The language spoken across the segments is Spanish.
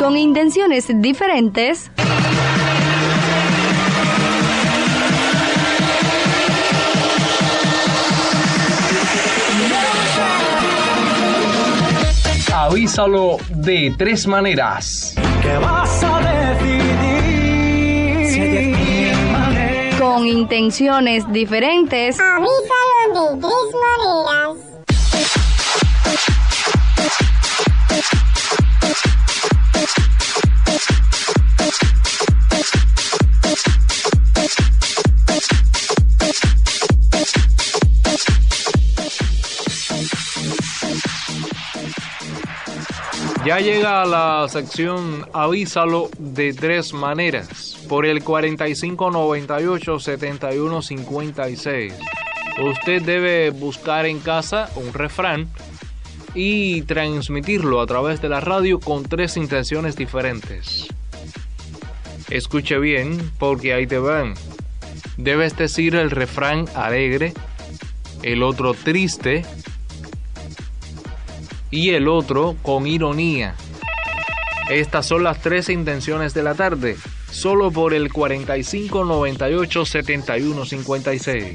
con intenciones diferentes. Avísalo de tres maneras. ¿Qué vas a decidir? Si de 10 maneras. Con intenciones diferentes. Avísalo de tres maneras. Ya llega a la sección Avísalo de tres maneras por el 4598-7156. Usted debe buscar en casa un refrán y transmitirlo a través de la radio con tres intenciones diferentes. Escuche bien porque ahí te van. Debes decir el refrán alegre, el otro triste y el otro con ironía. Estas son las tres intenciones de la tarde, solo por el 4598-7156.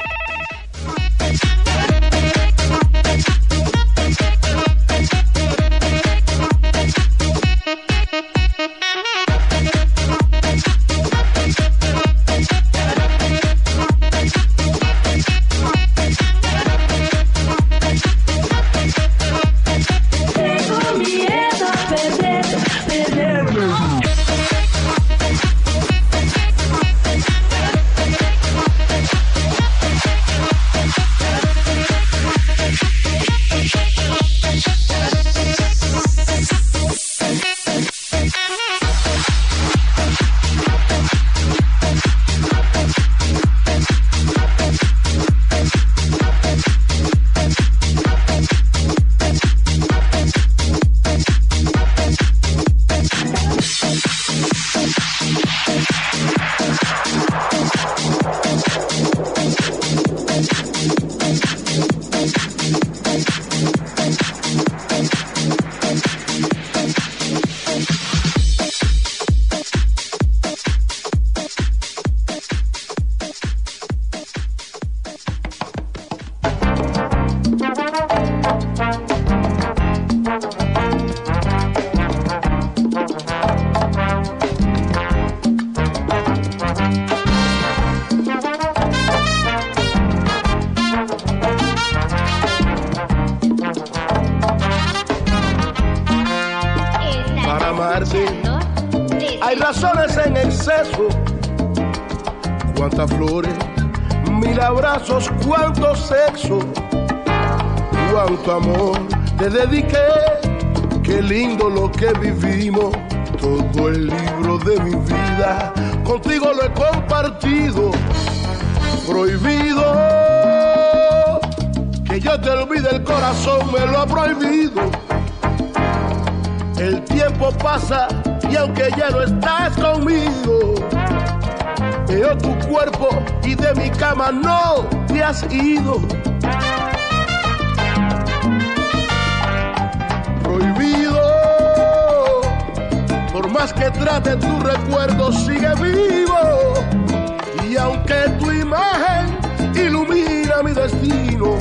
Hay razones en exceso. Cuántas flores, mil abrazos, cuánto sexo, cuánto amor te dediqué. Qué lindo lo que vivimos. Todo el libro de mi vida contigo lo he compartido. Prohibido que yo te olvide, el corazón me lo ha prohibido. El tiempo pasa y aunque ya no estás conmigo, veo tu cuerpo y de mi cama no te has ido. Prohibido, por más que trate tu recuerdo sigue vivo. Y aunque tu imagen ilumina mi destino,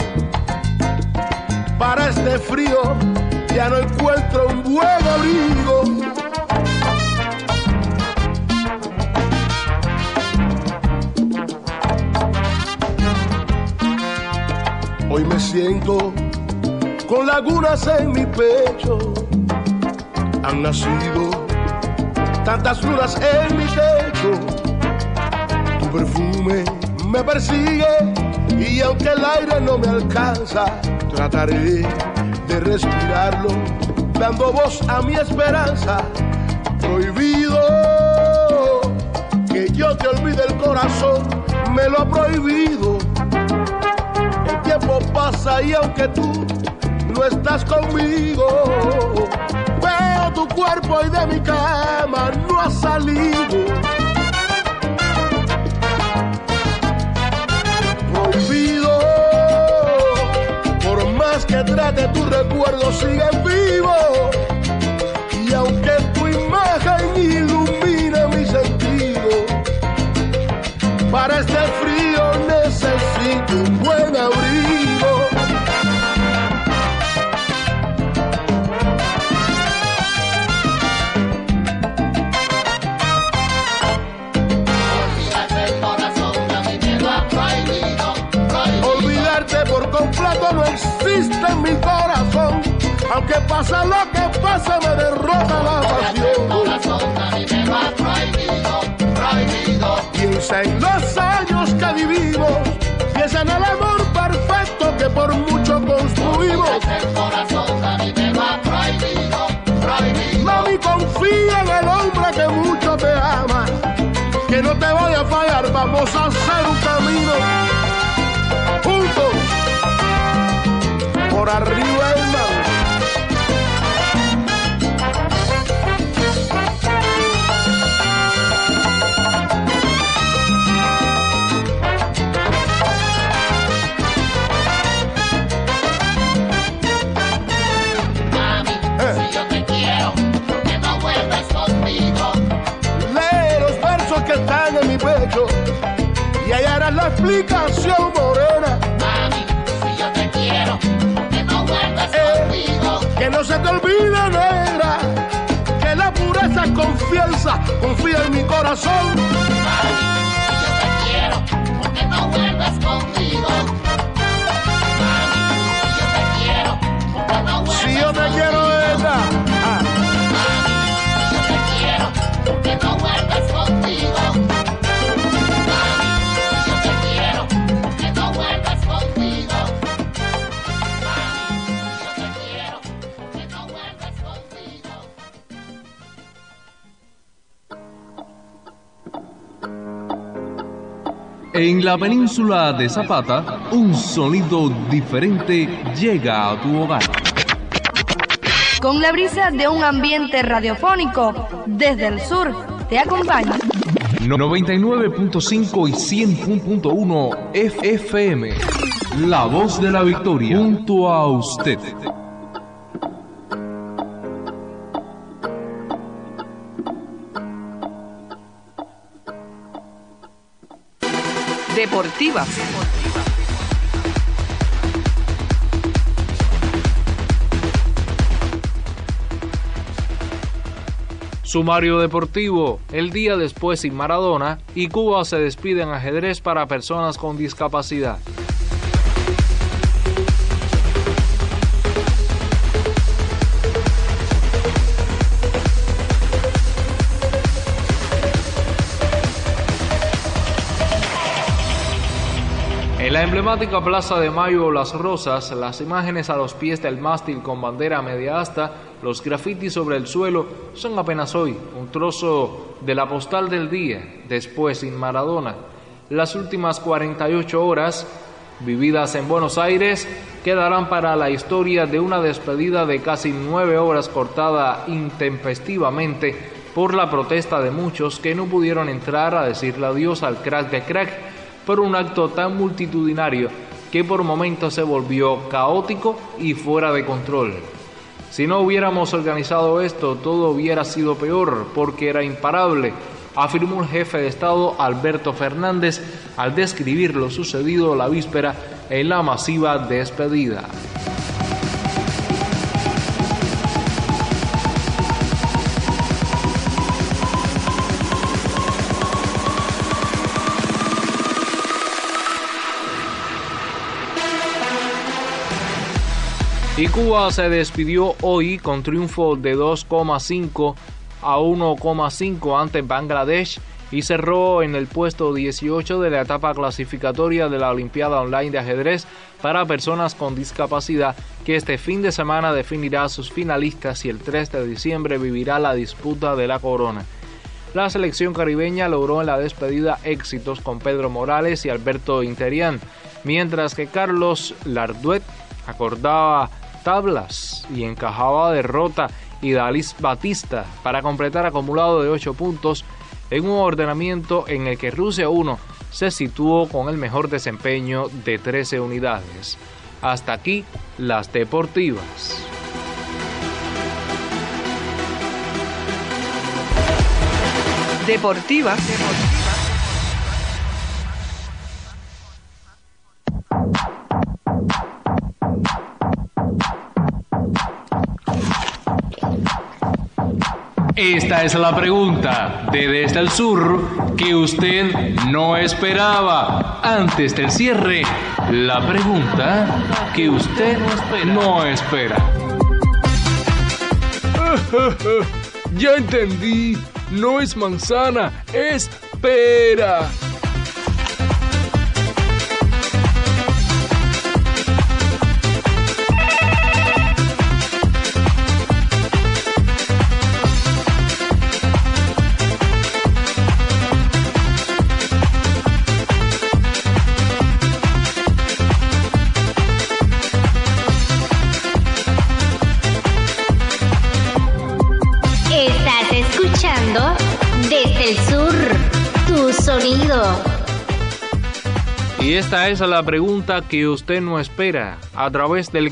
para este frío ya no encuentro un buen abrigo. Hoy me siento con lagunas en mi pecho. Han nacido tantas lunas en mi techo. Tu perfume me persigue y aunque el aire no me alcanza, trataré de respirarlo, dando voz a mi esperanza. Prohibido que yo te olvide, el corazón me lo ha prohibido. El tiempo pasa y aunque tú no estás conmigo, veo tu cuerpo y de mi cama no has salido. Prohibido, por más que trate tu recuerdo sigue vivo. Y aunque tu Aunque pasa lo que pasa, me derrota la pasión. Corazón, a mí me lo ha prohibido, prohibido. Piensa en los años que vivimos, piensa en el amor perfecto que por mucho construimos. El corazón, a mí me lo ha prohibido, prohibido. Mami, confía en el hombre que mucho te ama, que no te voy a fallar, vamos a hacer un camino juntos por arriba del mar. Y hallarás la explicación, morena. Mami, si yo te quiero, que no vuelvas conmigo. Que no se te olvide, negra, que la pureza es confianza. Confía en mi corazón. Mami, si yo te quiero, que no vuelvas conmigo. Mami, si yo te quiero, que no vuelvas si yo te conmigo. quiero, negra. Mami, si yo te quiero, que no vuelvas conmigo. En la península de Zapata, un sonido diferente llega a tu hogar. Con la brisa de un ambiente radiofónico, desde el sur, te acompaña 99.5 y 100.1 FM. La voz de la victoria, junto a usted. Deportivas. Sumario deportivo. El día después sin Maradona y Cuba se despide en ajedrez para personas con discapacidad. En la emblemática Plaza de Mayo Las Rosas, las imágenes a los pies del mástil con bandera media asta, los grafitis sobre el suelo, son apenas hoy un trozo de la postal del día, después sin Maradona. Las últimas 48 horas, vividas en Buenos Aires, quedarán para la historia de una despedida de casi 9 horas cortada intempestivamente por la protesta de muchos que no pudieron entrar a decirle adiós al crack de crack, por un acto tan multitudinario que por momentos se volvió caótico y fuera de control. Si no hubiéramos organizado esto, todo hubiera sido peor, porque era imparable, afirmó el jefe de Estado Alberto Fernández al describir lo sucedido la víspera en la masiva despedida. Y Cuba se despidió hoy con triunfo de 2,5 a 1,5 ante Bangladesh y cerró en el puesto 18 de la etapa clasificatoria de la Olimpiada Online de Ajedrez para personas con discapacidad, que este fin de semana definirá a sus finalistas y el 3 de diciembre vivirá la disputa de la corona. La selección caribeña logró en la despedida éxitos con Pedro Morales y Alberto Interián, mientras que Carlos Larduet acordaba tablas y encajaba derrota y Dalis Batista para completar acumulado de 8 puntos en un ordenamiento en el que Rusia 1 se situó con el mejor desempeño de 13 unidades. Hasta aquí las deportivas. Deportivas. Esta es la pregunta de Desde el Sur que usted no esperaba. Antes del cierre, la pregunta que usted no espera. Ya entendí. No es manzana, es pera. Desde el sur, tu sonido. Y esta es la pregunta que usted no espera a través del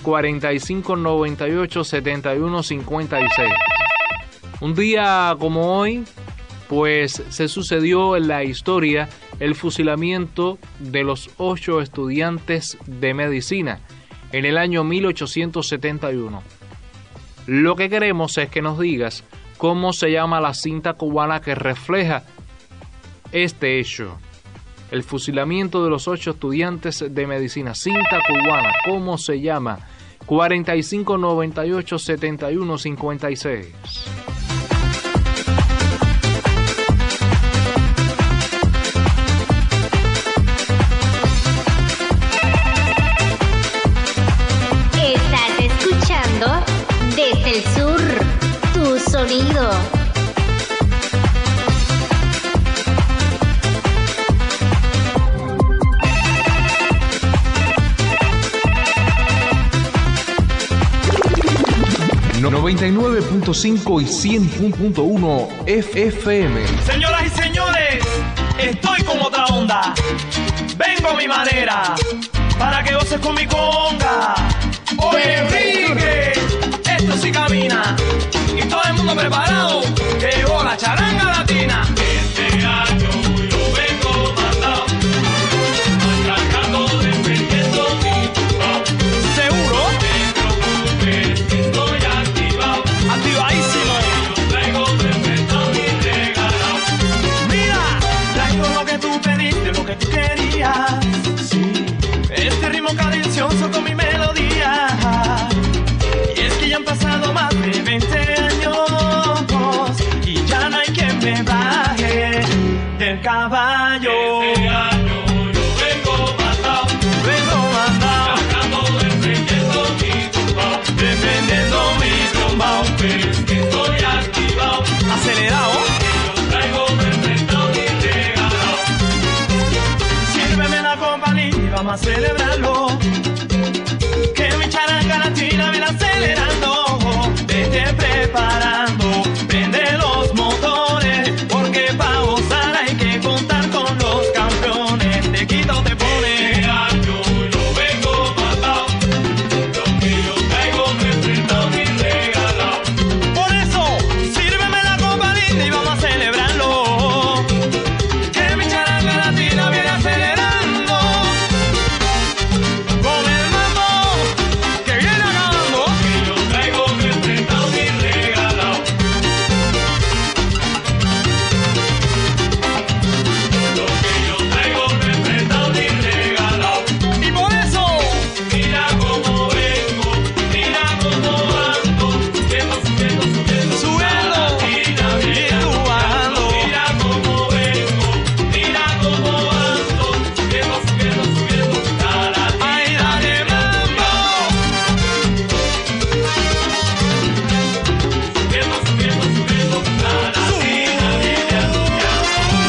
4598-7156. Un día como hoy, pues se sucedió en la historia el fusilamiento de los 8 estudiantes de medicina en el año 1871. Lo que queremos es que nos digas cómo se llama la cinta cubana que refleja este hecho. El fusilamiento de los 8 estudiantes de medicina. Cinta cubana, ¿cómo se llama? 4598-7156. Estás escuchando desde el sur, tu sonido. No, 99.5 y 100.1 FM. Señoras y señores, estoy con otra onda. Vengo a mi manera para que goces con mi conga. Oye, Enrique, esto sí camina. Y todo el mundo preparado. Llegó la charanga latina. Este año yo vengo mandado, atracando, defendiendo mi tumbao. ¿Seguro? No te preocupes, que estoy activado. Activadísimo. Yo traigo perfectado y regalado. Mira, traigo lo que tú pediste, lo que tú querías. Sí, este ritmo cadencioso con mi melodía. Y es que ya han pasado más de 20 años y ya no hay quien me baje del caballo. Este año yo vengo mandado, sacando, defendiendo mi tumbao, ves que estoy activado, acelerado, y yo traigo perfectado y regalado. Sírveme la compañía y vamos a celebrarlo, que mi charanga latina viene acelerando. Vete preparando, prende los motores, porque pa' gozar hay que contar con los campeones. Te quito, te pone. Este año yo vengo matado, lo que yo traigo me enfrentado y regalado. Por eso, sírveme la copa linda y vamos a celebrarlo, que mi charanga latina viene acelerando. Con el mambo que viene acabando, que yo traigo me enfrentado y regalado. Lo que yo traigo me enfrentado y regalado. Y por eso, mira cómo vengo, mira cómo ando, subiendo, subiendo, subiendo, subiendo, y tú bajando. Mira cómo vengo, mira cómo ando, subiendo, subiendo, subiendo, ay, dale mambo. Subiendo, subiendo, subiendo, la latina viene anunciando.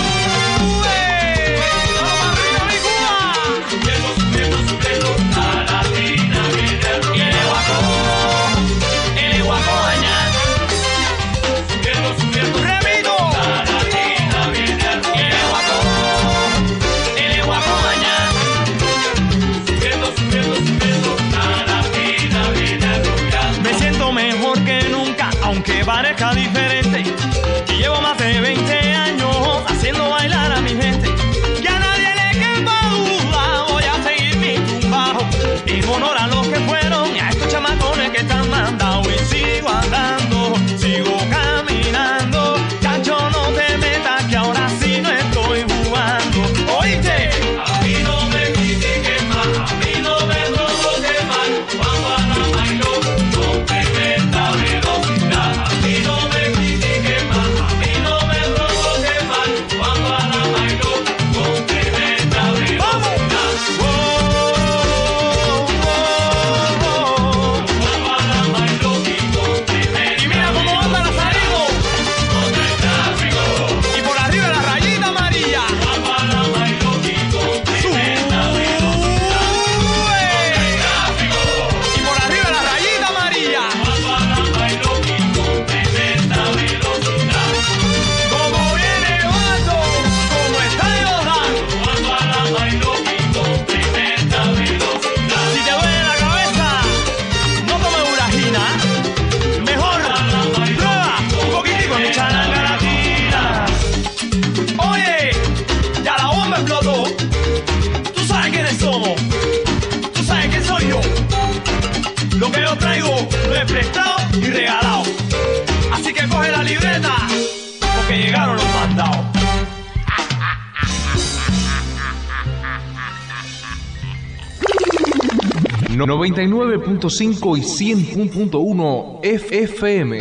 ¡Vamos arriba, mi Cuba! Subiendo, subiendo, subiendo, la latina viene anunciando. El guaco bañar. Subiendo, subiendo, repito, la latina viene anunciando. El guaco bañar. Subiendo, subiendo, subiendo, la latina viene anunciando. Me siento mejor que nunca, aunque parezca diferente. Y llevo más de 20 años haciendo bailar a mi gente. Que a nadie le quepa duda, voy a seguir mi tumbao. En honor a los que fueron y a estos chamacones que están mandados. Y sigo andando, sigo caminando. Chacho, no te metas que ahora sí no estoy jugando. ¿Oíste? A mí no me critiques más, a mí no me provoques más. Cuando anda bailo, no te metas velocidad. A mí 99.5 y 100.1 FM.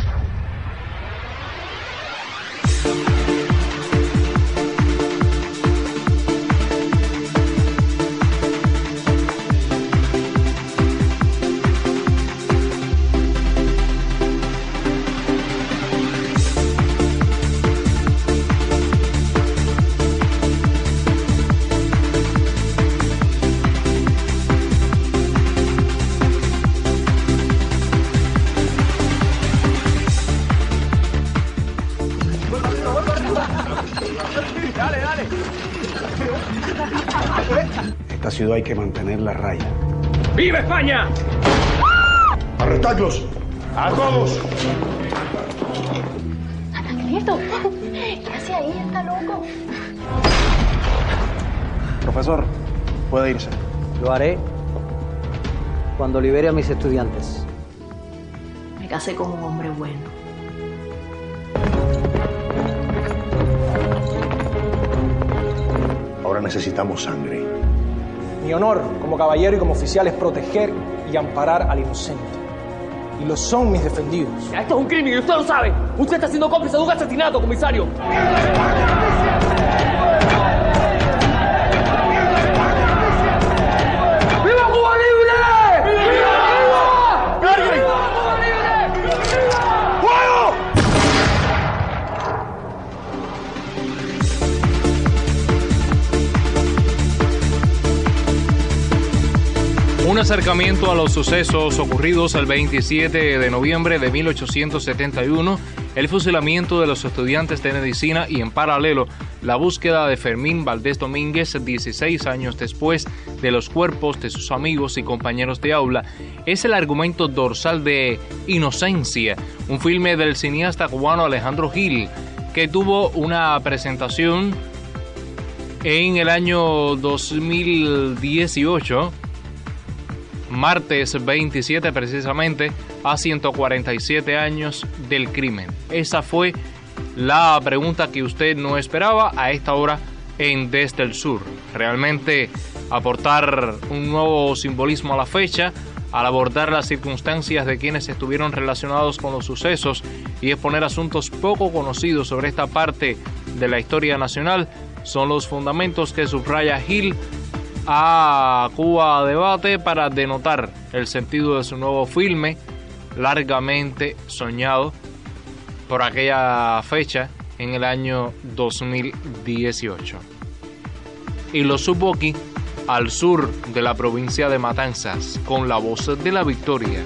Esta ciudad hay que mantenerla a raya. ¡Viva España! ¡Arrestadlos! ¡A todos! Anacleto, ¿qué hace ahí? Está loco. Profesor, puede irse. Lo haré cuando libere a mis estudiantes. Me casé con un hombre bueno. Ahora necesitamos sangre. Mi honor como caballero y como oficial es proteger y amparar al inocente. Y lo son mis defendidos. Esto es un crimen y usted lo sabe. Usted está siendo cómplice de un asesinato, comisario. ¡Viva Cuba Libre! ¡Viva! ¡Viva Cuba Libre! ¡Fuego! Un acercamiento a los sucesos ocurridos el 27 de noviembre de 1871, el fusilamiento de los estudiantes de medicina y en paralelo la búsqueda de Fermín Valdés Domínguez 16 años después de los cuerpos de sus amigos y compañeros de aula es el argumento dorsal de Inocencia, un filme del cineasta cubano Alejandro Gil que tuvo una presentación en el año 2018, martes 27 precisamente, a 147 años del crimen. Esa fue la pregunta que usted no esperaba a esta hora en Desde el Sur. Realmente aportar un nuevo simbolismo a la fecha, al abordar las circunstancias de quienes estuvieron relacionados con los sucesos y exponer asuntos poco conocidos sobre esta parte de la historia nacional, son los fundamentos que subraya Gil a Cuba Debate para denotar el sentido de su nuevo filme, largamente soñado por aquella fecha en el año 2018. Y lo supo aquí, al sur de la provincia de Matanzas, con la voz de la victoria.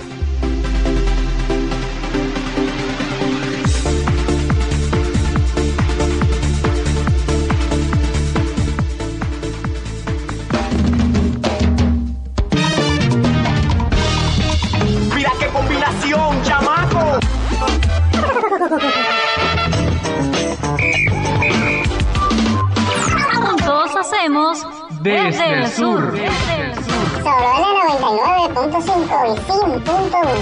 Juntos hacemos Desde el Sur. Solo en la 99.5 y 100.1.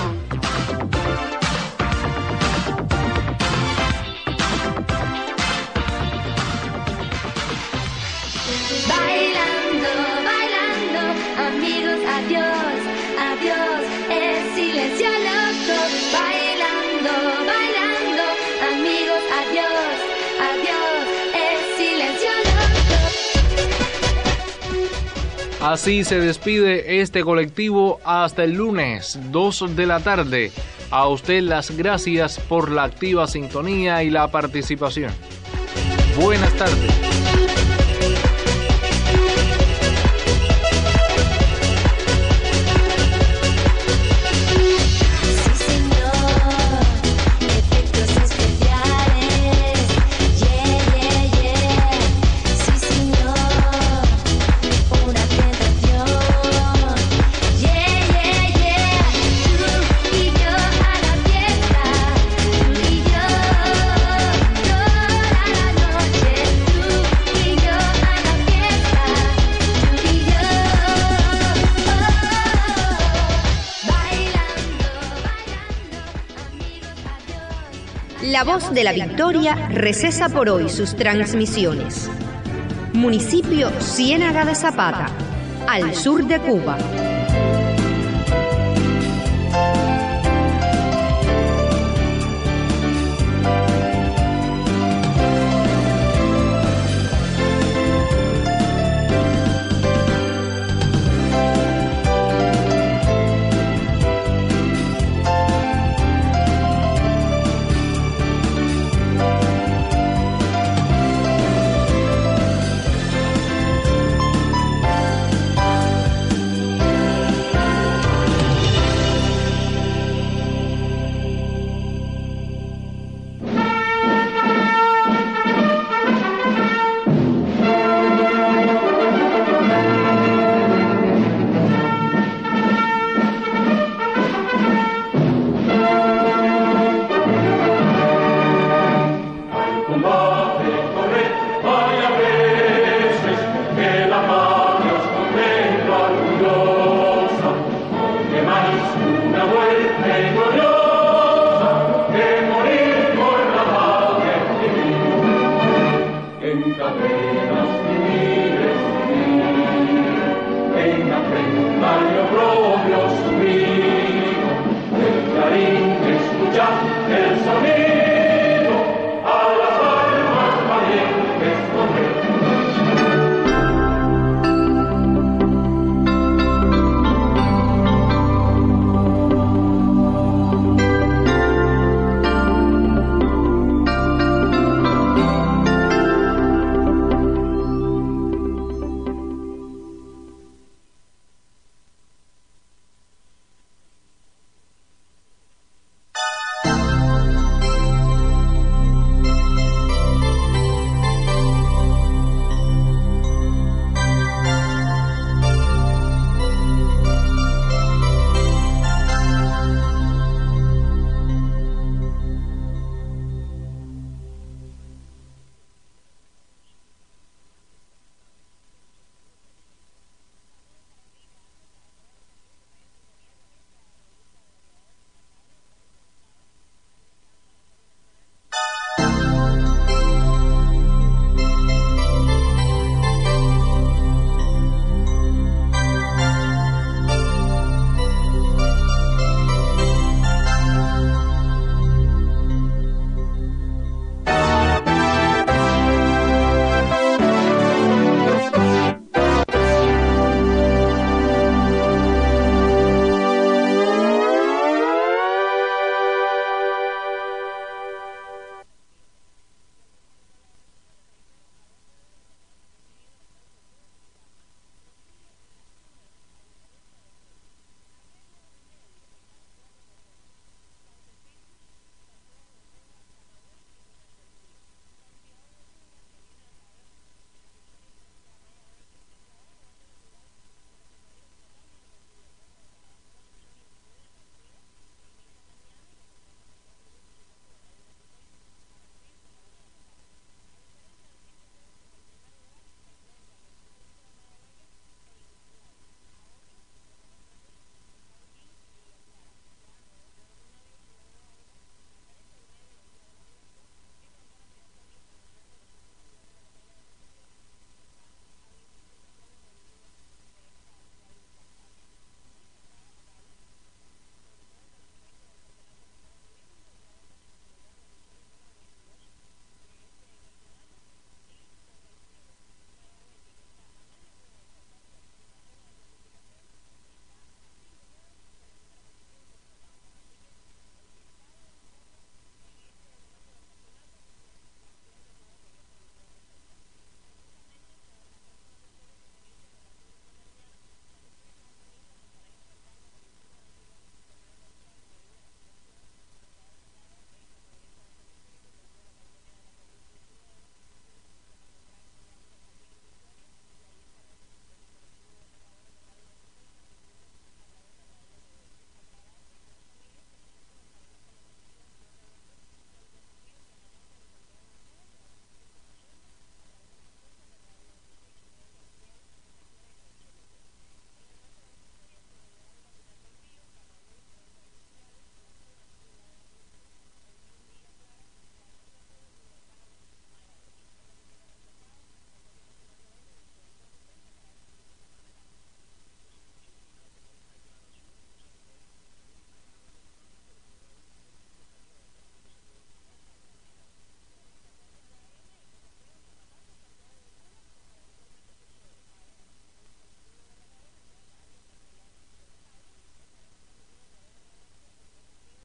Bailando, bailando, amigos, adiós, adiós, es silencio loco. Bailando, bailando, amigos, adiós, adiós, es silencio loco. Así se despide este colectivo hasta el lunes, 2 de la tarde. A usted las gracias por la activa sintonía y la participación. Buenas tardes. La Voz de la Victoria recesa por hoy sus transmisiones. Municipio Ciénaga de Zapata, al sur de Cuba.